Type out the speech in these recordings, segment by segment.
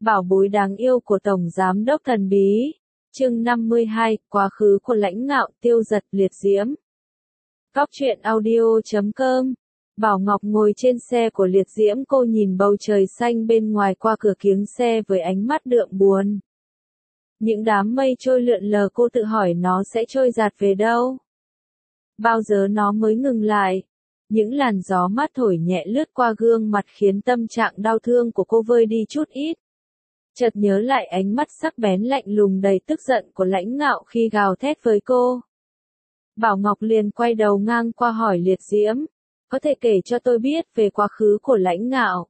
Bảo bối đáng yêu của Tổng Giám đốc thần bí. Chương 52, quá khứ của lãnh ngạo, Tiêu Dật, Liệt Diễm. Góc truyện audio.com. Bảo Ngọc ngồi trên xe của Liệt Diễm, cô nhìn bầu trời xanh bên ngoài qua cửa kiếng xe với ánh mắt đượm buồn. Những đám mây trôi lượn lờ, cô tự hỏi nó sẽ trôi dạt về đâu? Bao giờ nó mới ngừng lại? Những làn gió mát thổi nhẹ lướt qua gương mặt khiến tâm trạng đau thương của cô vơi đi chút ít. Chợt nhớ lại ánh mắt sắc bén lạnh lùng đầy tức giận của lãnh ngạo khi gào thét với cô. Bảo Ngọc liền quay đầu ngang qua hỏi Liệt Diễm, có thể kể cho tôi biết về quá khứ của lãnh ngạo,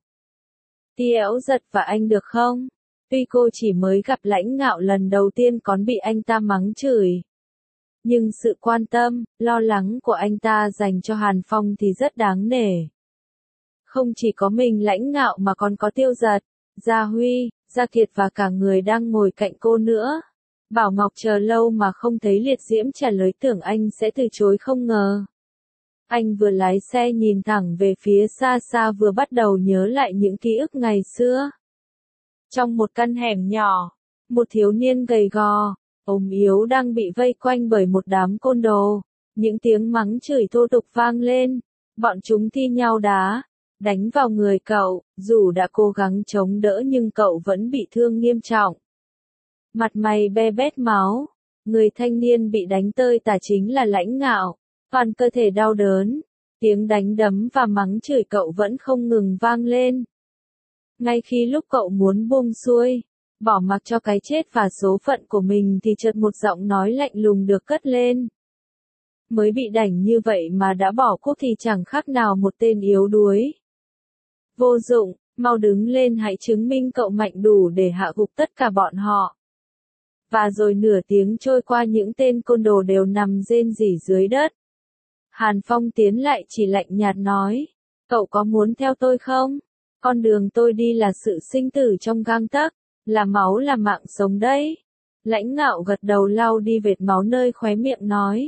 Tiêu Dật và anh được không? Tuy cô chỉ mới gặp lãnh ngạo lần đầu tiên còn bị anh ta mắng chửi, nhưng sự quan tâm, lo lắng của anh ta dành cho Hàn Phong thì rất đáng nể. Không chỉ có mình lãnh ngạo mà còn có Tiêu Dật, Gia Huy, Gia Kiệt và cả người đang ngồi cạnh cô nữa. Bảo Ngọc chờ lâu mà không thấy Liệt Diễm trả lời, tưởng anh sẽ từ chối không ngờ. Anh vừa lái xe nhìn thẳng về phía xa xa, vừa bắt đầu nhớ lại những ký ức ngày xưa. Trong một căn hẻm nhỏ, một thiếu niên gầy gò, ốm yếu đang bị vây quanh bởi một đám côn đồ. Những tiếng mắng chửi thô tục vang lên, bọn chúng thi nhau đá, đánh vào người cậu, dù đã cố gắng chống đỡ nhưng cậu vẫn bị thương nghiêm trọng. Mặt mày be bét máu, người thanh niên bị đánh tơi tả chính là lãnh ngạo, toàn cơ thể đau đớn, tiếng đánh đấm và mắng chửi cậu vẫn không ngừng vang lên. Ngay khi lúc cậu muốn buông xuôi, bỏ mặc cho cái chết và số phận của mình thì chợt một giọng nói lạnh lùng được cất lên. Mới bị đánh như vậy mà đã bỏ cuộc thì chẳng khác nào một tên yếu đuối. Vô dụng, mau đứng lên, hãy chứng minh cậu mạnh đủ để hạ gục tất cả bọn họ. Và rồi nửa tiếng trôi qua, những tên côn đồ đều nằm rên rỉ dưới đất. Hàn Phong tiến lại chỉ lạnh nhạt nói, cậu có muốn theo tôi không? Con đường tôi đi là sự sinh tử trong gang tấc, là máu là mạng sống đấy. Lãnh ngạo gật đầu lau đi vệt máu nơi khóe miệng nói.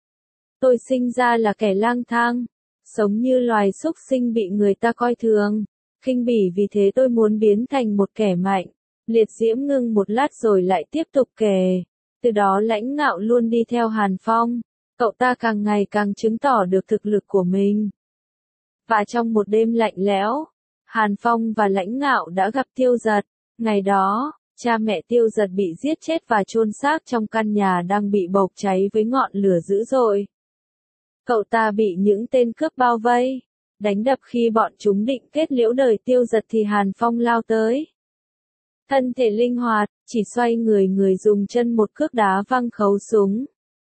Tôi sinh ra là kẻ lang thang, sống như loài súc sinh bị người ta coi thường, khinh bỉ, vì thế tôi muốn biến thành một kẻ mạnh. Liệt Diễm ngưng một lát rồi lại tiếp tục kể. Từ đó lãnh ngạo luôn đi theo Hàn Phong, cậu ta càng ngày càng chứng tỏ được thực lực của mình. Và trong một đêm lạnh lẽo, Hàn Phong và lãnh ngạo đã gặp Tiêu Dật. Ngày đó, cha mẹ Tiêu Dật bị giết chết và chôn xác trong căn nhà đang bị bốc cháy với ngọn lửa dữ dội. Cậu ta bị những tên cướp bao vây, đánh đập. Khi bọn chúng định kết liễu đời Tiêu Dật thì Hàn Phong lao tới. Thân thể linh hoạt, chỉ xoay người dùng chân một cước đá văng khẩu súng.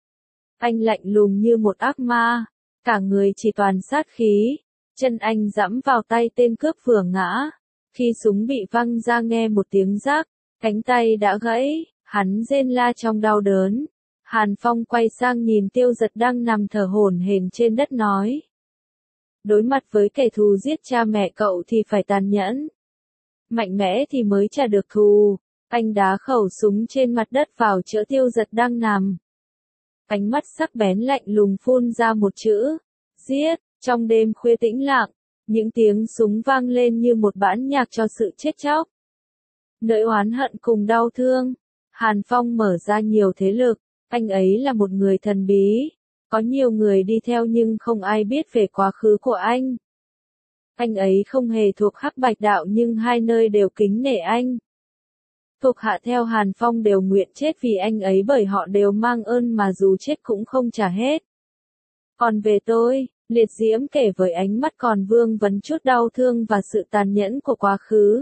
Anh lạnh lùng như một ác ma, cả người chỉ toàn sát khí. Chân anh giẫm vào tay tên cướp vừa ngã. Khi súng bị văng ra nghe một tiếng rắc, cánh tay đã gãy, hắn rên la trong đau đớn. Hàn Phong quay sang nhìn Tiêu Dật đang nằm thở hổn hển trên đất nói. Đối mặt với kẻ thù giết cha mẹ cậu thì phải tàn nhẫn, mạnh mẽ thì mới trả được thù. Anh đá khẩu súng trên mặt đất vào chỗ Tiêu Dật đang nằm. Ánh mắt sắc bén lạnh lùng phun ra một chữ, giết. Trong đêm khuya tĩnh lặng, những tiếng súng vang lên như một bản nhạc cho sự chết chóc, nỗi oán hận cùng đau thương. Hàn Phong mở ra nhiều thế lực, anh ấy là một người thần bí, có nhiều người đi theo nhưng không ai biết về quá khứ của anh. Anh ấy không hề thuộc Hắc Bạch đạo nhưng hai nơi đều kính nể anh. Thuộc hạ theo Hàn Phong đều nguyện chết vì anh ấy, bởi họ đều mang ơn mà dù chết cũng không trả hết. Còn về tôi, Liệt Diễm kể với ánh mắt còn vương vấn chút đau thương và sự tàn nhẫn của quá khứ.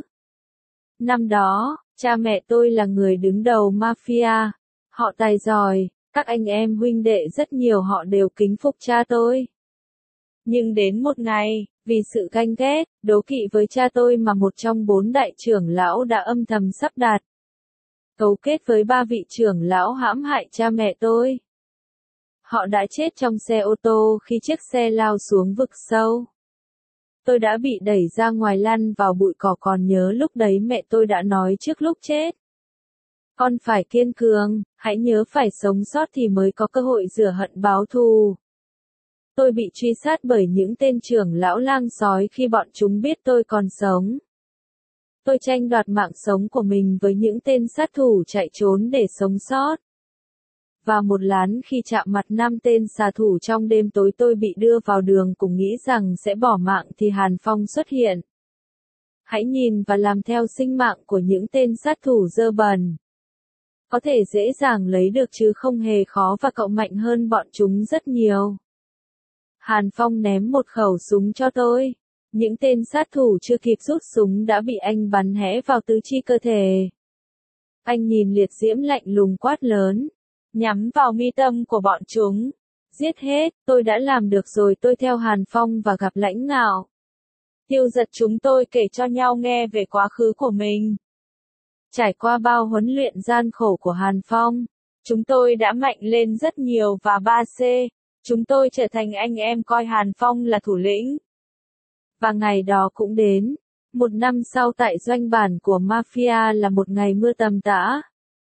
Năm đó, cha mẹ tôi là người đứng đầu mafia. Họ tài giỏi, các anh em huynh đệ rất nhiều họ đều kính phục cha tôi. Nhưng đến một ngày, vì sự ganh ghét, đố kỵ với cha tôi mà một trong 4 đại trưởng lão đã âm thầm sắp đặt, cấu kết với 3 vị trưởng lão hãm hại cha mẹ tôi. Họ đã chết trong xe ô tô khi chiếc xe lao xuống vực sâu. Tôi đã bị đẩy ra ngoài lăn vào bụi cỏ, còn nhớ lúc đấy mẹ tôi đã nói trước lúc chết. Con phải kiên cường, hãy nhớ phải sống sót thì mới có cơ hội rửa hận báo thù. Tôi bị truy sát bởi những tên trưởng lão lang sói khi bọn chúng biết tôi còn sống. Tôi tranh đoạt mạng sống của mình với những tên sát thủ chạy trốn để sống sót. Và một lán khi chạm mặt 5 tên xạ thủ trong đêm tối, tôi bị đưa vào đường cùng nghĩ rằng sẽ bỏ mạng thì Hàn Phong xuất hiện. Hãy nhìn và làm theo sinh mạng của những tên sát thủ dơ bẩn. Có thể dễ dàng lấy được chứ không hề khó, và cậu mạnh hơn bọn chúng rất nhiều. Hàn Phong ném một khẩu súng cho tôi. Những tên sát thủ chưa kịp rút súng đã bị anh bắn hẽ vào tứ chi cơ thể. Anh nhìn liệt diễm lạnh lùng quát lớn. Nhắm vào mi tâm của bọn chúng. Giết hết, tôi đã làm được rồi. Tôi theo Hàn Phong và gặp Lãnh Ngạo. Tiêu Giật chúng tôi kể cho nhau nghe về quá khứ của mình. Trải qua bao huấn luyện gian khổ của Hàn Phong, chúng tôi đã mạnh lên rất nhiều và 3C, chúng tôi trở thành anh em coi Hàn Phong là thủ lĩnh. Và ngày đó cũng đến. Một năm sau tại doanh bản của Mafia là một ngày mưa tầm tã.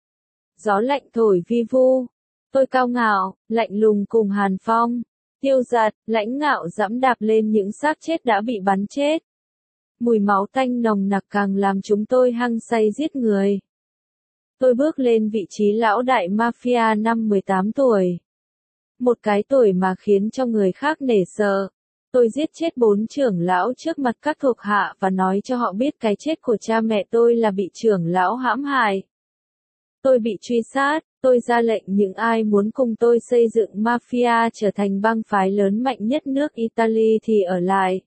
Gió lạnh thổi vi vu. Tôi cao ngạo, lạnh lùng cùng Hàn Phong. Tiêu Giật, Lãnh Ngạo giẫm đạp lên những xác chết đã bị bắn chết. Mùi máu tanh nồng nặc càng làm chúng tôi hăng say giết người. Tôi bước lên vị trí lão đại Mafia năm 18 tuổi. Một cái tuổi mà khiến cho người khác nể sợ. Tôi giết chết 4 trưởng lão trước mặt các thuộc hạ và nói cho họ biết cái chết của cha mẹ tôi là bị trưởng lão hãm hại. Tôi bị truy sát, tôi ra lệnh những ai muốn cùng tôi xây dựng Mafia trở thành bang phái lớn mạnh nhất nước Italy thì ở lại.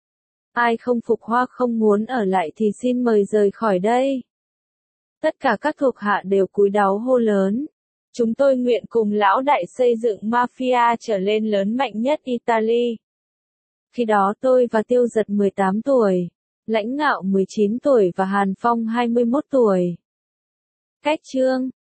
Ai không phục hoặc không muốn ở lại thì xin mời rời khỏi đây. Tất cả các thuộc hạ đều cúi đầu hô lớn. Chúng tôi nguyện cùng lão đại xây dựng Mafia trở lên lớn mạnh nhất Italy. Khi đó tôi và Tiêu Giật 18 tuổi, Lãnh Ngạo 19 tuổi và Hàn Phong 21 tuổi. Cách chương